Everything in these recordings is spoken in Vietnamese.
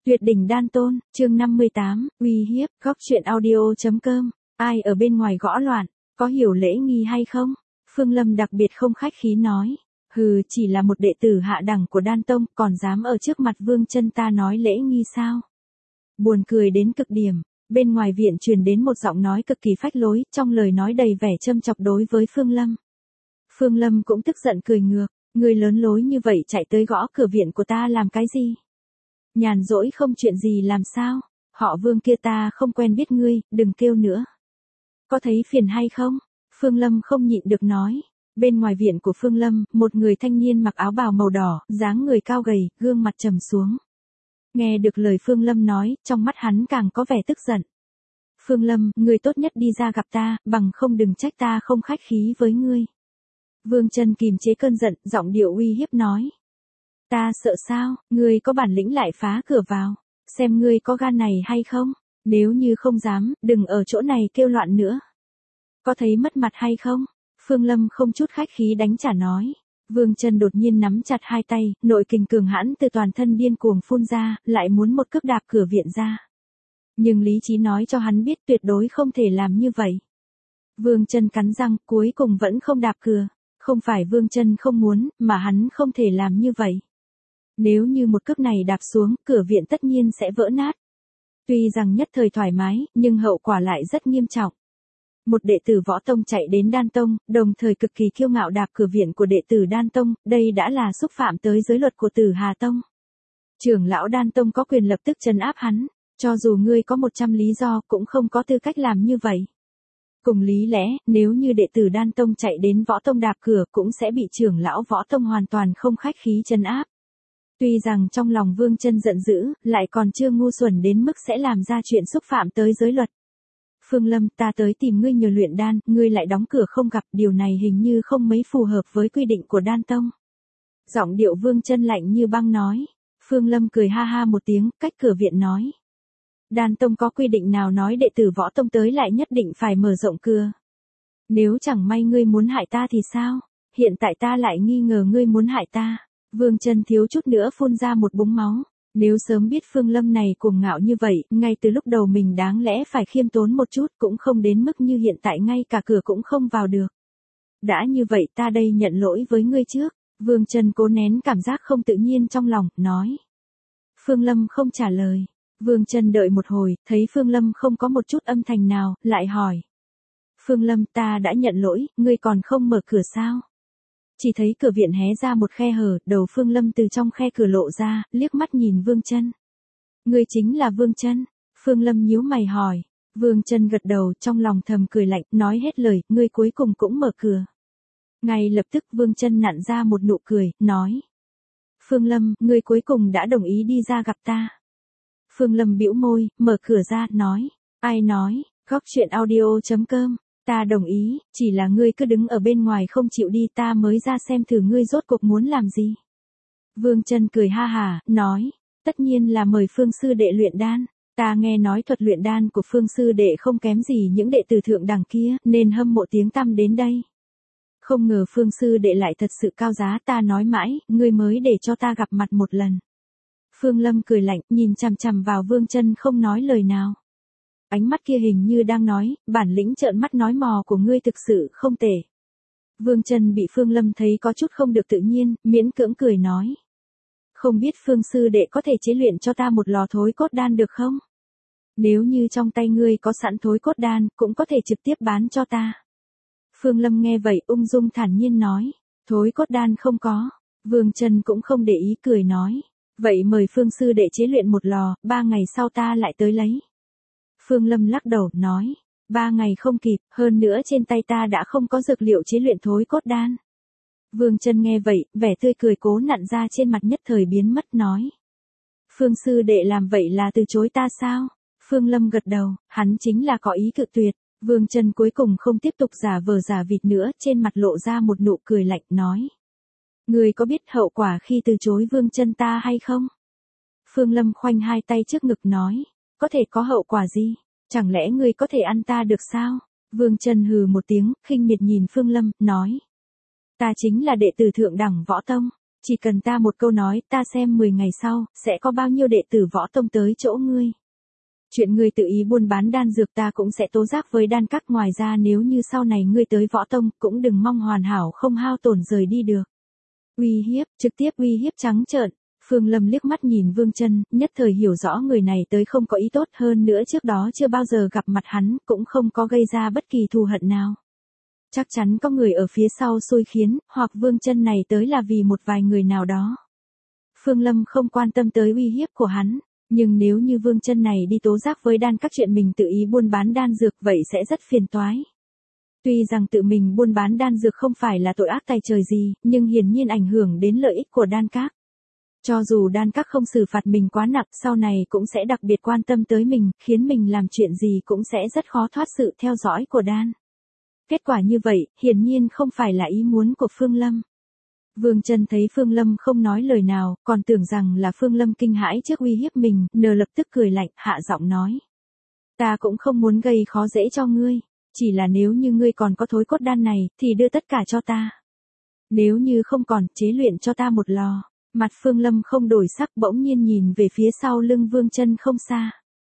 Tuyệt đỉnh đan tôn, chương 58, uy hiếp, góc truyện audio.com, ai ở bên ngoài gõ loạn, có hiểu lễ nghi hay không? Phương Lâm đặc biệt không khách khí nói, hừ, chỉ là một đệ tử hạ đẳng của đan tông, còn dám ở trước mặt Vương Chân ta nói lễ nghi sao? Buồn cười đến cực điểm, bên ngoài viện truyền đến một giọng nói cực kỳ phách lối, trong lời nói đầy vẻ châm chọc đối với Phương Lâm. Phương Lâm cũng tức giận cười ngược, người lớn lối như vậy chạy tới gõ cửa viện của ta làm cái gì? Nhàn rỗi không chuyện gì làm sao? Họ Vương kia ta không quen biết ngươi, đừng kêu nữa. Có thấy phiền hay không? Phương Lâm không nhịn được nói. Bên ngoài viện của Phương Lâm, một người thanh niên mặc áo bào màu đỏ, dáng người cao gầy, gương mặt trầm xuống. Nghe được lời Phương Lâm nói, trong mắt hắn càng có vẻ tức giận. Phương Lâm, ngươi tốt nhất đi ra gặp ta, bằng không đừng trách ta không khách khí với ngươi. Vương Chân kìm chế cơn giận, giọng điệu uy hiếp nói. Ta sợ sao, ngươi có bản lĩnh lại phá cửa vào, xem ngươi có gan này hay không, nếu như không dám, đừng ở chỗ này kêu loạn nữa. Có thấy mất mặt hay không? Phương Lâm không chút khách khí đánh trả nói. Vương Chân đột nhiên nắm chặt hai tay, nội kình cường hãn từ toàn thân điên cuồng phun ra, lại muốn một cước đạp cửa viện ra. Nhưng lý trí nói cho hắn biết tuyệt đối không thể làm như vậy. Vương Chân cắn răng, cuối cùng vẫn không đạp cửa. Không phải Vương Chân không muốn, mà hắn không thể làm như vậy. Nếu như một cước này đạp xuống, cửa viện tất nhiên sẽ vỡ nát. Tuy rằng nhất thời thoải mái, nhưng hậu quả lại rất nghiêm trọng. Một đệ tử võ tông chạy đến đan tông, đồng thời cực kỳ kiêu ngạo đạp cửa viện của đệ tử đan tông, đây đã là xúc phạm tới giới luật của Tử Hà tông. Trưởng lão đan tông có quyền lập tức trấn áp hắn, cho dù ngươi có 100 lý do cũng không có tư cách làm như vậy. Cùng lý lẽ, nếu như đệ tử đan tông chạy đến võ tông đạp cửa cũng sẽ bị trưởng lão võ tông hoàn toàn không khách khí trấn áp. Tuy rằng trong lòng Vương Chân giận dữ, lại còn chưa ngu xuẩn đến mức sẽ làm ra chuyện xúc phạm tới giới luật. Phương Lâm, ta tới tìm ngươi nhờ luyện đan, ngươi lại đóng cửa không gặp, điều này hình như không mấy phù hợp với quy định của đan tông. Giọng điệu Vương Chân lạnh như băng nói. Phương Lâm cười ha ha một tiếng, cách cửa viện nói. Đan tông có quy định nào nói đệ tử võ tông tới lại nhất định phải mở rộng cửa? Nếu chẳng may ngươi muốn hại ta thì sao? Hiện tại ta lại nghi ngờ ngươi muốn hại ta. Vương Chân thiếu chút nữa phun ra một búng máu. Nếu sớm biết Phương Lâm này cuồng ngạo như vậy, ngay từ lúc đầu mình đáng lẽ phải khiêm tốn một chút, cũng không đến mức như hiện tại ngay cả cửa cũng không vào được. Đã như vậy ta đây nhận lỗi với ngươi trước. Vương Chân cố nén cảm giác không tự nhiên trong lòng, nói. Phương Lâm không trả lời. Vương Chân đợi một hồi, thấy Phương Lâm không có một chút âm thanh nào, lại hỏi. Phương Lâm, ta đã nhận lỗi, ngươi còn không mở cửa sao? Chỉ thấy cửa viện hé ra một khe hở, đầu Phương Lâm từ trong khe cửa lộ ra, liếc mắt nhìn Vương Chân. Ngươi chính là Vương Chân? Phương Lâm nhíu mày hỏi. Vương Chân gật đầu, trong lòng thầm cười lạnh, nói hết lời, ngươi cuối cùng cũng mở cửa. Ngay lập tức Vương Chân nặn ra một nụ cười, nói. Phương Lâm, ngươi cuối cùng đã đồng ý đi ra gặp ta. Phương Lâm bĩu môi, mở cửa ra, nói. Ai nói, góc truyện audio.com. Ta đồng ý, chỉ là ngươi cứ đứng ở bên ngoài không chịu đi ta mới ra xem thử ngươi rốt cuộc muốn làm gì. Vương Chân cười ha hả, nói, tất nhiên là mời Phương sư đệ luyện đan, ta nghe nói thuật luyện đan của Phương sư đệ không kém gì những đệ tử thượng đẳng kia, nên hâm mộ tiếng tăm đến đây. Không ngờ Phương sư đệ lại thật sự cao giá, ta nói mãi, ngươi mới để cho ta gặp mặt một lần. Phương Lâm cười lạnh, nhìn chằm chằm vào Vương Chân không nói lời nào. Ánh mắt kia hình như đang nói, bản lĩnh trợn mắt nói mò của ngươi thực sự không tệ. Vương Chân bị Phương Lâm thấy có chút không được tự nhiên, miễn cưỡng cười nói. Không biết Phương sư đệ có thể chế luyện cho ta một lò thối cốt đan được không? Nếu như trong tay ngươi có sẵn thối cốt đan, cũng có thể trực tiếp bán cho ta. Phương Lâm nghe vậy ung dung thản nhiên nói. Thối cốt đan không có. Vương Chân cũng không để ý cười nói. Vậy mời Phương sư đệ chế luyện một lò, 3 ngày sau ta lại tới lấy. Phương Lâm lắc đầu, nói, 3 ngày không kịp, hơn nữa trên tay ta đã không có dược liệu chế luyện thối cốt đan. Vương Chân nghe vậy, vẻ tươi cười cố nặn ra trên mặt nhất thời biến mất, nói. Phương sư đệ làm vậy là từ chối ta sao? Phương Lâm gật đầu, hắn chính là có ý cự tuyệt. Vương Chân cuối cùng không tiếp tục giả vờ giả vịt nữa, trên mặt lộ ra một nụ cười lạnh, nói. Ngươi có biết hậu quả khi từ chối Vương Chân ta hay không? Phương Lâm khoanh hai tay trước ngực nói. Có thể có hậu quả gì? Chẳng lẽ ngươi có thể ăn ta được sao? Vương Chân hừ một tiếng, khinh miệt nhìn Phương Lâm, nói. Ta chính là đệ tử thượng đẳng võ tông. Chỉ cần ta một câu nói, ta xem 10 ngày sau, sẽ có bao nhiêu đệ tử võ tông tới chỗ ngươi. Chuyện ngươi tự ý buôn bán đan dược ta cũng sẽ tố giác với đan các, ngoài ra nếu như sau này ngươi tới võ tông, cũng đừng mong hoàn hảo không hao tổn rời đi được. Uy hiếp, trực tiếp uy hiếp trắng trợn. Phương Lâm liếc mắt nhìn Vương Chân, nhất thời hiểu rõ người này tới không có ý tốt, hơn nữa trước đó chưa bao giờ gặp mặt hắn, cũng không có gây ra bất kỳ thù hận nào. Chắc chắn có người ở phía sau xui khiến, hoặc Vương Chân này tới là vì một vài người nào đó. Phương Lâm không quan tâm tới uy hiếp của hắn, nhưng nếu như Vương Chân này đi tố giác với đan các chuyện mình tự ý buôn bán đan dược vậy sẽ rất phiền toái. Tuy rằng tự mình buôn bán đan dược không phải là tội ác tày trời gì, nhưng hiển nhiên ảnh hưởng đến lợi ích của đan các. Cho dù đan các không xử phạt mình quá nặng, sau này cũng sẽ đặc biệt quan tâm tới mình, khiến mình làm chuyện gì cũng sẽ rất khó thoát sự theo dõi của đan. Kết quả như vậy, hiển nhiên không phải là ý muốn của Phương Lâm. Vương Chân thấy Phương Lâm không nói lời nào, còn tưởng rằng là Phương Lâm kinh hãi trước uy hiếp mình, lập tức cười lạnh, hạ giọng nói. Ta cũng không muốn gây khó dễ cho ngươi, chỉ là nếu như ngươi còn có thối cốt đan này, thì đưa tất cả cho ta. Nếu như không còn, chế luyện cho ta một lò. Mặt Phương Lâm không đổi sắc, bỗng nhiên nhìn về phía sau lưng Vương Chân không xa.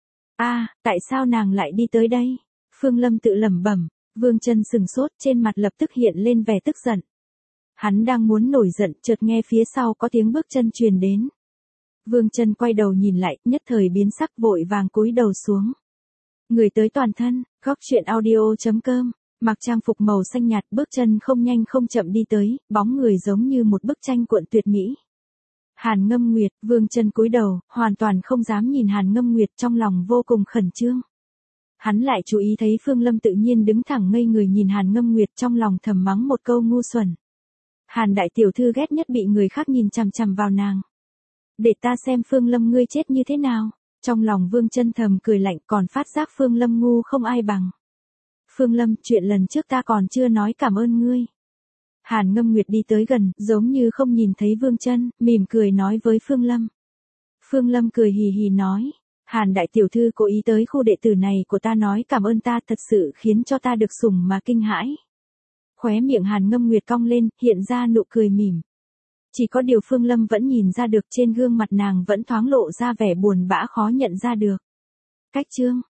Tại sao nàng lại đi tới đây? Phương Lâm tự lẩm bẩm. Vương Chân sừng sốt, trên mặt lập tức hiện lên vẻ tức giận. Hắn đang muốn nổi giận, chợt nghe phía sau có tiếng bước chân truyền đến. Vương Chân quay đầu nhìn lại, nhất thời biến sắc, vội vàng cúi đầu xuống. Người tới toàn thân, gocchuyenaudio.com, mặc trang phục màu xanh nhạt, bước chân không nhanh không chậm đi tới, bóng người giống như một bức tranh cuộn tuyệt mỹ. Hàn Ngâm Nguyệt. Vương Chân cúi đầu, hoàn toàn không dám nhìn Hàn Ngâm Nguyệt, trong lòng vô cùng khẩn trương. Hắn lại chú ý thấy Phương Lâm tự nhiên đứng thẳng ngây người nhìn Hàn Ngâm Nguyệt, trong lòng thầm mắng một câu ngu xuẩn. Hàn đại tiểu thư ghét nhất bị người khác nhìn chằm chằm vào nàng. Để ta xem Phương Lâm ngươi chết như thế nào. Trong lòng Vương Chân thầm cười lạnh, còn phát giác Phương Lâm ngu không ai bằng. Phương Lâm, chuyện lần trước ta còn chưa nói cảm ơn ngươi. Hàn Ngâm Nguyệt đi tới gần, giống như không nhìn thấy Vương Chân, mỉm cười nói với Phương Lâm. Phương Lâm cười hì hì nói. Hàn đại tiểu thư cố ý tới khu đệ tử này của ta nói cảm ơn ta, thật sự khiến cho ta được sủng mà kinh hãi. Khóe miệng Hàn Ngâm Nguyệt cong lên, hiện ra nụ cười mỉm. Chỉ có điều Phương Lâm vẫn nhìn ra được trên gương mặt nàng vẫn thoáng lộ ra vẻ buồn bã khó nhận ra được. Cách chương